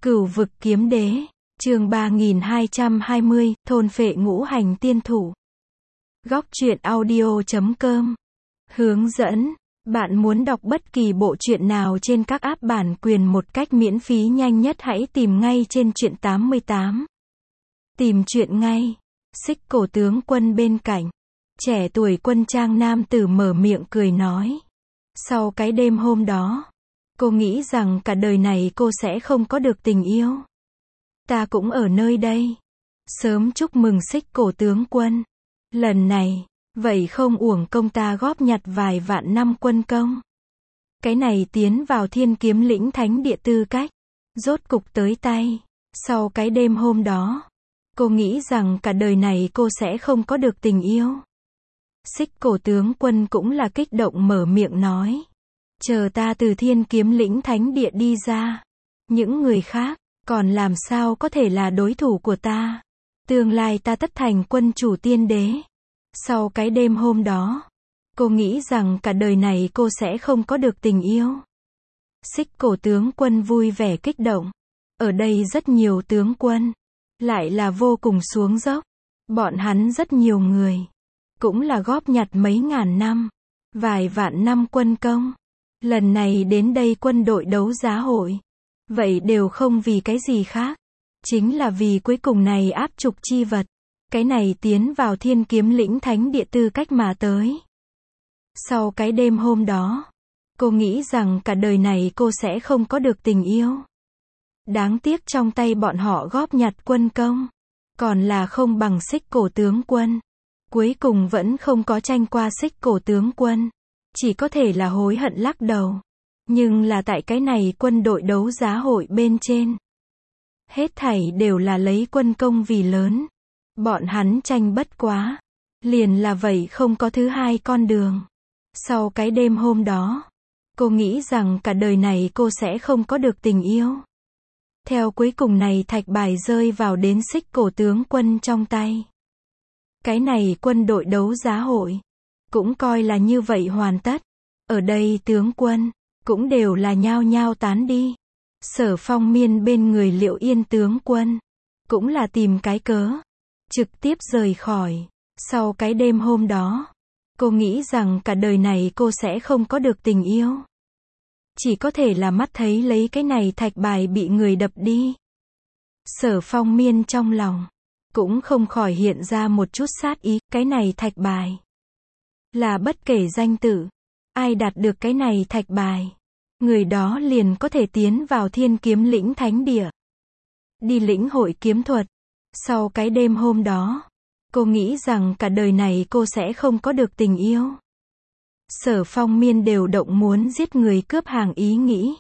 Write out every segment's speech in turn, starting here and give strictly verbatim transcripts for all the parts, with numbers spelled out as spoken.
Cửu vực kiếm đế, chương ba nghìn hai trăm hai mươi, thôn phệ ngũ hành tiên thủ. Góc truyện audio chấm com. Hướng dẫn, bạn muốn đọc bất kỳ bộ truyện nào trên các app bản quyền một cách miễn phí nhanh nhất hãy tìm ngay trên truyện tám mươi tám. Tìm truyện ngay. Xích cổ tướng quân bên cạnh. Trẻ tuổi quân trang nam tử mở miệng cười nói. Sau cái đêm hôm đó, cô nghĩ rằng cả đời này cô sẽ không có được tình yêu. Ta cũng ở nơi đây. Sớm chúc mừng xích cổ tướng quân. Lần này, vậy không uổng công ta góp nhặt vài vạn năm quân công. Cái này tiến vào thiên kiếm lĩnh thánh địa tư cách. Rốt cục tới tay. Sau cái đêm hôm đó, cô nghĩ rằng cả đời này cô sẽ không có được tình yêu. Xích cổ tướng quân cũng là kích động mở miệng nói. Chờ ta từ thiên kiếm lĩnh thánh địa đi ra. Những người khác, còn làm sao có thể là đối thủ của ta. Tương lai ta tất thành quân chủ tiên đế. Sau cái đêm hôm đó, cô nghĩ rằng cả đời này cô sẽ không có được tình yêu. Xích cổ tướng quân vui vẻ kích động. Ở đây rất nhiều tướng quân. Lại là vô cùng xuống dốc. Bọn hắn rất nhiều người. Cũng là góp nhặt mấy ngàn năm. Vài vạn năm quân công. Lần này đến đây quân đội đấu giá hội. Vậy đều không vì cái gì khác. Chính là vì cuối cùng này áp trục chi vật. Cái này tiến vào thiên kiếm lĩnh thánh địa tư cách mà tới. Sau cái đêm hôm đó, cô nghĩ rằng cả đời này cô sẽ không có được tình yêu. Đáng tiếc trong tay bọn họ góp nhặt quân công. Còn là không bằng xích cổ tướng quân. Cuối cùng vẫn không có tranh qua xích cổ tướng quân. Chỉ có thể là hối hận lắc đầu. Nhưng là tại cái này quân đội đấu giá hội bên trên. Hết thảy đều là lấy quân công vì lớn. Bọn hắn tranh bất quá. Liền là vậy không có thứ hai con đường. Sau cái đêm hôm đó, cô nghĩ rằng cả đời này cô sẽ không có được tình yêu. Theo cuối cùng này thạch bài rơi vào đến xích cổ tướng quân trong tay. Cái này quân đội đấu giá hội. Cũng coi là như vậy hoàn tất. Ở đây tướng quân. Cũng đều là nhao nhao tán đi. Sở Phong Miên bên người Liệu Yên tướng quân. Cũng là tìm cái cớ. Trực tiếp rời khỏi. Sau cái đêm hôm đó. Cô nghĩ rằng cả đời này cô sẽ không có được tình yêu. Chỉ có thể là mắt thấy lấy cái này thạch bài bị người đập đi. Sở Phong Miên trong lòng. Cũng không khỏi hiện ra một chút sát ý. Cái này thạch bài. Là bất kể danh tử. Ai đạt được cái này thạch bài. Người đó liền có thể tiến vào thiên kiếm lĩnh thánh địa. Đi lĩnh hội kiếm thuật. Sau cái đêm hôm đó. Cô nghĩ rằng cả đời này cô sẽ không có được tình yêu. Sở Phong Miên đều động muốn giết người cướp hàng ý nghĩ.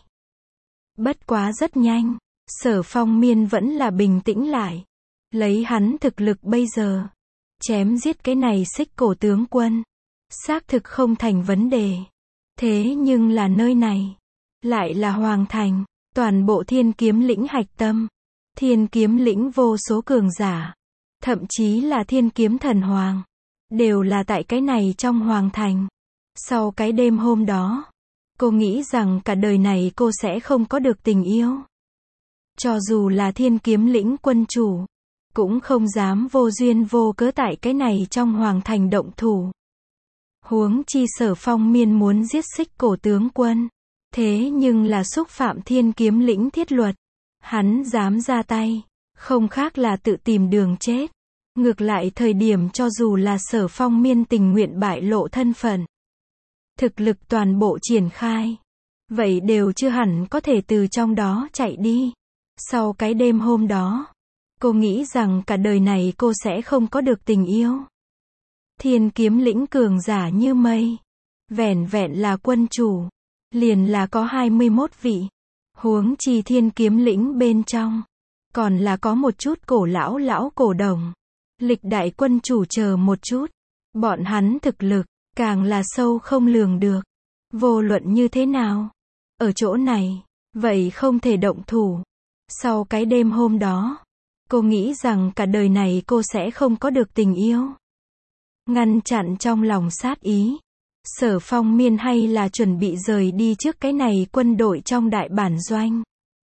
Bất quá rất nhanh. Sở Phong Miên vẫn là bình tĩnh lại. Lấy hắn thực lực bây giờ. Chém giết cái này xích cổ tướng quân. Xác thực không thành vấn đề. Thế nhưng là nơi này. Lại là hoàng thành. Toàn bộ thiên kiếm lĩnh hạch tâm. Thiên kiếm lĩnh vô số cường giả. Thậm chí là thiên kiếm thần hoàng. Đều là tại cái này trong hoàng thành. Sau cái đêm hôm đó. Cô nghĩ rằng cả đời này cô sẽ không có được tình yêu. Cho dù là thiên kiếm lĩnh quân chủ. Cũng không dám vô duyên vô cớ tại cái này trong hoàng thành động thủ. Huống chi Sở Phong Miên muốn giết xích cổ tướng quân. Thế nhưng là xúc phạm thiên kiếm lĩnh thiết luật. Hắn dám ra tay. Không khác là tự tìm đường chết. Ngược lại thời điểm cho dù là Sở Phong Miên tình nguyện bại lộ thân phận. Thực lực toàn bộ triển khai. Vậy đều chưa hẳn có thể từ trong đó chạy đi. Sau cái đêm hôm đó. Cô nghĩ rằng cả đời này cô sẽ không có được tình yêu. Thiên kiếm lĩnh cường giả như mây. Vẻn vẹn là quân chủ. Liền là có hai mươi mốt vị. Huống chi thiên kiếm lĩnh bên trong. Còn là có một chút cổ lão lão cổ đồng. Lịch đại quân chủ chờ một chút. Bọn hắn thực lực. Càng là sâu không lường được. Vô luận như thế nào. Ở chỗ này. Vậy không thể động thủ. Sau cái đêm hôm đó. Cô nghĩ rằng cả đời này cô sẽ không có được tình yêu. Ngăn chặn trong lòng sát ý. Sở Phong Miên hay là chuẩn bị rời đi trước cái này quân đội trong đại bản doanh.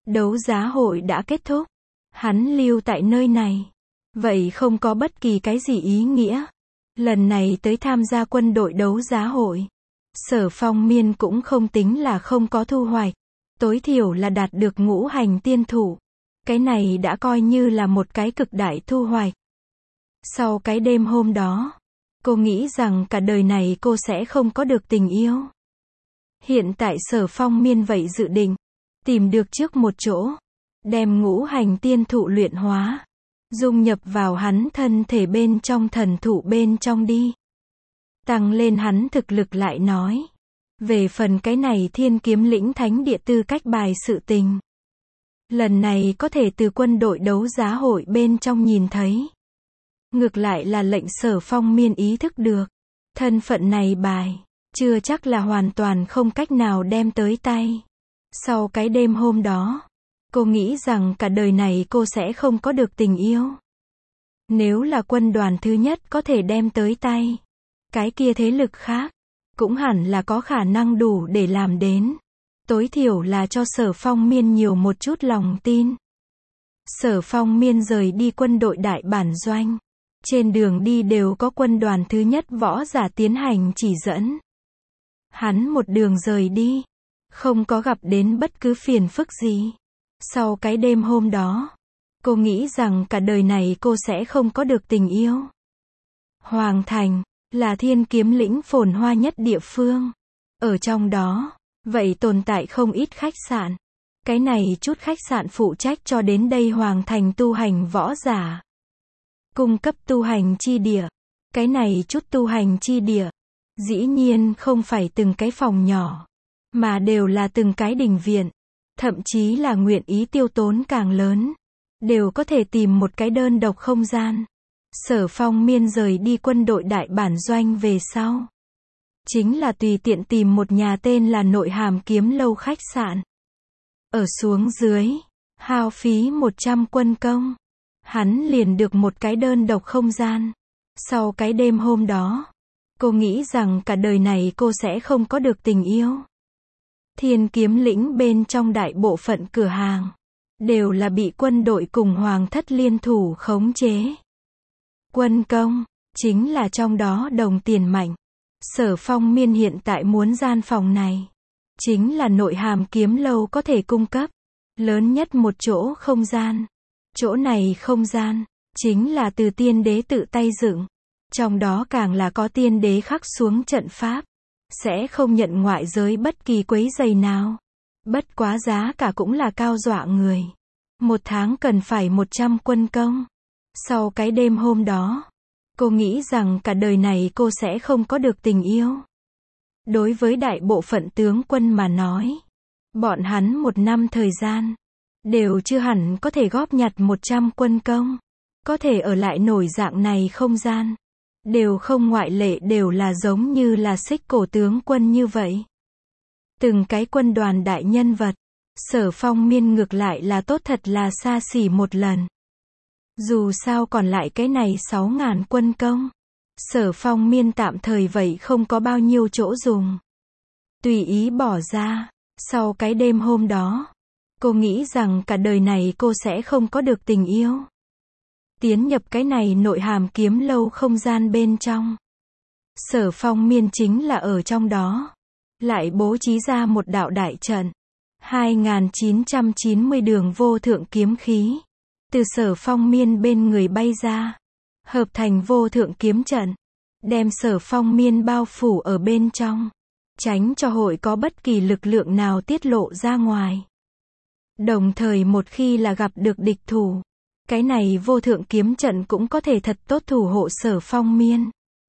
Đấu giá hội đã kết thúc. Hắn lưu tại nơi này. Vậy không có bất kỳ cái gì ý nghĩa. Lần này tới tham gia quân đội đấu giá hội. Sở Phong Miên cũng không tính là không có thu hoạch. Tối thiểu là đạt được ngũ hành tiên thủ. Cái này đã coi như là một cái cực đại thu hoạch. Sau cái đêm hôm đó, cô nghĩ rằng cả đời này cô sẽ không có được tình yêu. Hiện tại Sở Phong Miên vậy dự định, tìm được trước một chỗ, đem ngũ hành tiên thụ luyện hóa, dung nhập vào hắn thân thể bên trong thần thụ bên trong đi. Tăng lên hắn thực lực lại nói. Về phần cái này thiên kiếm lĩnh thánh địa tư cách bài sự tình. Lần này có thể từ quân đội đấu giá hội bên trong nhìn thấy. Ngược lại là lệnh Sở Phong Miên ý thức được. Thân phận này bài, chưa chắc là hoàn toàn không cách nào đem tới tay. Sau cái đêm hôm đó, cô nghĩ rằng cả đời này cô sẽ không có được tình yêu. Nếu là quân đoàn thứ nhất có thể đem tới tay, cái kia thế lực khác, cũng hẳn là có khả năng đủ để làm đến. Tối thiểu là cho Sở Phong Miên nhiều một chút lòng tin. Sở Phong Miên rời đi quân đội đại bản doanh. Trên đường đi đều có quân đoàn thứ nhất võ giả tiến hành chỉ dẫn. Hắn một đường rời đi, không có gặp đến bất cứ phiền phức gì. Sau cái đêm hôm đó, cô nghĩ rằng cả đời này cô sẽ không có được tình yêu. Hoàng Thành, là thiên kiếm lĩnh phồn hoa nhất địa phương. Ở trong đó, vậy tồn tại không ít khách sạn. Cái này chút khách sạn phụ trách cho đến đây Hoàng Thành tu hành võ giả. Cung cấp tu hành chi địa. Cái này chút tu hành chi địa. Dĩ nhiên không phải từng cái phòng nhỏ, mà đều là từng cái đình viện. Thậm chí là nguyện ý tiêu tốn càng lớn, đều có thể tìm một cái đơn độc không gian. Sở Phong Miên rời đi quân đội đại bản doanh về sau. Chính là tùy tiện tìm một nhà tên là Nội Hàm Kiếm Lâu khách sạn. Ở xuống dưới, hao phí một trăm quân công. Hắn liền được một cái đơn độc không gian. Sau cái đêm hôm đó, cô nghĩ rằng cả đời này cô sẽ không có được tình yêu. Thiên kiếm lĩnh bên trong đại bộ phận cửa hàng, đều là bị quân đội cùng hoàng thất liên thủ khống chế. Quân công, chính là trong đó đồng tiền mạnh. Sở Phong Miên hiện tại muốn gian phòng này. Chính là Nội Hàm Kiếm Lâu có thể cung cấp. Lớn nhất một chỗ không gian. Chỗ này không gian, chính là từ tiên đế tự tay dựng. Trong đó càng là có tiên đế khắc xuống trận pháp. Sẽ không nhận ngoại giới bất kỳ quấy rầy nào. Bất quá giá cả cũng là cao dọa người. Một tháng cần phải một trăm quân công. Sau cái đêm hôm đó, cô nghĩ rằng cả đời này cô sẽ không có được tình yêu. Đối với đại bộ phận tướng quân mà nói, bọn hắn một năm thời gian, đều chưa hẳn có thể góp nhặt một trăm quân công. Có thể ở lại nổi dạng này không gian. Đều không ngoại lệ đều là giống như là xích cổ tướng quân như vậy. Từng cái quân đoàn đại nhân vật, Sở Phong Miên ngược lại là tốt thật là xa xỉ một lần. Dù sao còn lại cái này sáu ngàn quân công. Sở Phong Miên tạm thời vậy không có bao nhiêu chỗ dùng. Tùy ý bỏ ra. Sau cái đêm hôm đó, cô nghĩ rằng cả đời này cô sẽ không có được tình yêu. Tiến nhập cái này Nội Hàm Kiếm Lâu không gian bên trong. Sở Phong Miên chính là ở trong đó. Lại bố trí ra một đạo đại trận. hai nghìn chín trăm chín mươi đường vô thượng kiếm khí. Từ Sở Phong Miên bên người bay ra. Hợp thành vô thượng kiếm trận. Đem Sở Phong Miên bao phủ ở bên trong. Tránh cho hội có bất kỳ lực lượng nào tiết lộ ra ngoài. Đồng thời một khi là gặp được địch thủ, cái này vô thượng kiếm trận cũng có thể thật tốt thủ hộ Sở Phong Miên.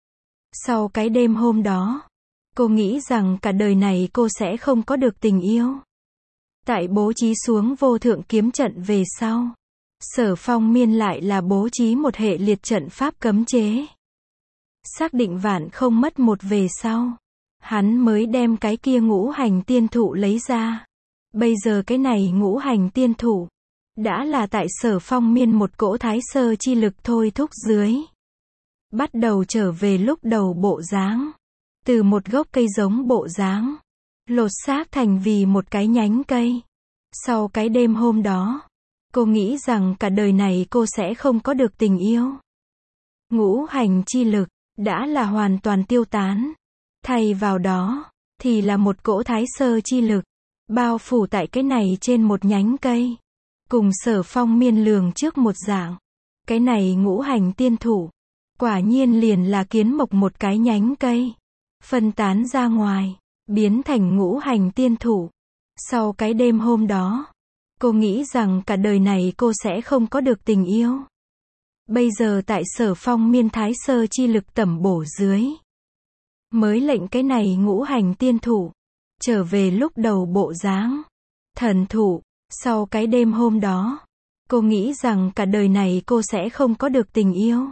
Sau cái đêm hôm đó, cô nghĩ rằng cả đời này cô sẽ không có được tình yêu. Tại bố trí xuống vô thượng kiếm trận về sau, Sở Phong Miên lại là bố trí một hệ liệt trận pháp cấm chế. Xác định vạn không mất một về sau, hắn mới đem cái kia ngũ hành tiên thụ lấy ra. Bây giờ cái này ngũ hành tiên thụ đã là tại Sở Phong Miên một cỗ thái sơ chi lực thôi thúc dưới. Bắt đầu trở về lúc đầu bộ dáng. Từ một gốc cây giống bộ dáng, lột xác thành vì một cái nhánh cây. Sau cái đêm hôm đó, cô nghĩ rằng cả đời này cô sẽ không có được tình yêu. Ngũ hành chi lực đã là hoàn toàn tiêu tán. Thay vào đó, thì là một cỗ thái sơ chi lực, bao phủ tại cái này trên một nhánh cây. Cùng Sở Phong miên lường trước một dạng. Cái này ngũ hành tiên thụ, quả nhiên liền là kiến mộc một cái nhánh cây. Phân tán ra ngoài, biến thành ngũ hành tiên thụ. Sau cái đêm hôm đó, cô nghĩ rằng cả đời này cô sẽ không có được tình yêu. Bây giờ tại Sở Phong miên thái sơ chi lực tẩm bổ dưới, mới lệnh cái này ngũ hành tiên thụ trở về lúc đầu bộ dáng. Thần thụ, sau cái đêm hôm đó, cô nghĩ rằng cả đời này cô sẽ không có được tình yêu.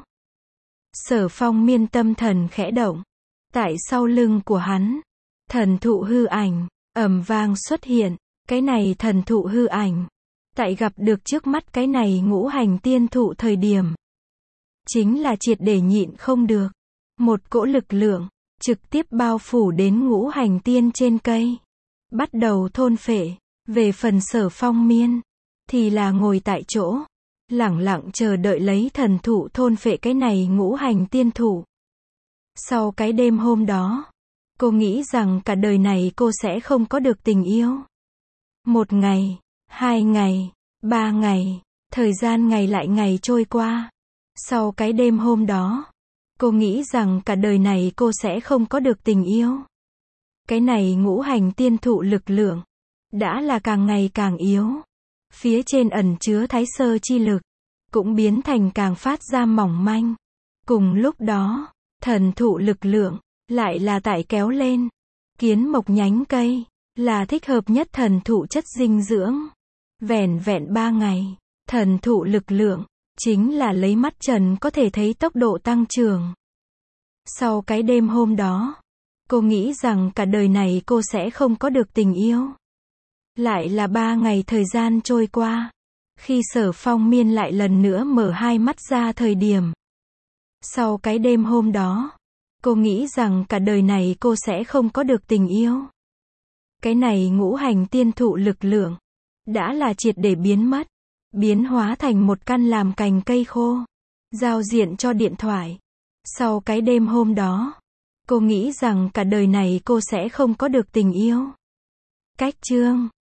Sở Phong miên tâm thần khẽ động. Tại sau lưng của hắn, thần thụ hư ảnh ầm vang xuất hiện. Cái này thần thụ hư ảnh, tại gặp được trước mắt cái này ngũ hành tiên thụ thời điểm, chính là triệt để nhịn không được. Một cỗ lực lượng trực tiếp bao phủ đến ngũ hành tiên trên cây, bắt đầu thôn phệ. Về phần Sở Phong miên, thì là ngồi tại chỗ, lẳng lặng chờ đợi lấy thần thụ thôn phệ cái này ngũ hành tiên thụ. Sau cái đêm hôm đó, cô nghĩ rằng cả đời này cô sẽ không có được tình yêu. Một ngày, hai ngày, ba ngày, thời gian ngày lại ngày trôi qua. Sau cái đêm hôm đó, cô nghĩ rằng cả đời này cô sẽ không có được tình yêu. Cái này ngũ hành tiên thụ lực lượng đã là càng ngày càng yếu. Phía trên ẩn chứa thái sơ chi lực cũng biến thành càng phát ra mỏng manh. Cùng lúc đó, thần thụ lực lượng lại là tại kéo lên. Kiến mộc nhánh cây là thích hợp nhất thần thụ chất dinh dưỡng. Vẻn vẹn ba ngày, thần thụ lực lượng chính là lấy mắt trần có thể thấy tốc độ tăng trưởng. Sau cái đêm hôm đó, cô nghĩ rằng cả đời này cô sẽ không có được tình yêu. Lại là ba ngày thời gian trôi qua. Khi Sở Phong miên lại lần nữa mở hai mắt ra thời điểm. Sau cái đêm hôm đó, cô nghĩ rằng cả đời này cô sẽ không có được tình yêu. Cái này ngũ hành tiên thụ lực lượng đã là triệt để biến mất, biến hóa thành một căn làm cành cây khô, giao diện cho điện thoại. Sau cái đêm hôm đó, cô nghĩ rằng cả đời này cô sẽ không có được tình yêu. Cách chương